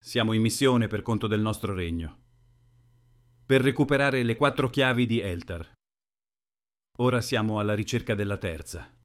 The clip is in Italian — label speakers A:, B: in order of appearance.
A: Siamo in missione per conto del nostro regno. Per recuperare le 4 chiavi di Eltar. Ora siamo alla ricerca della terza.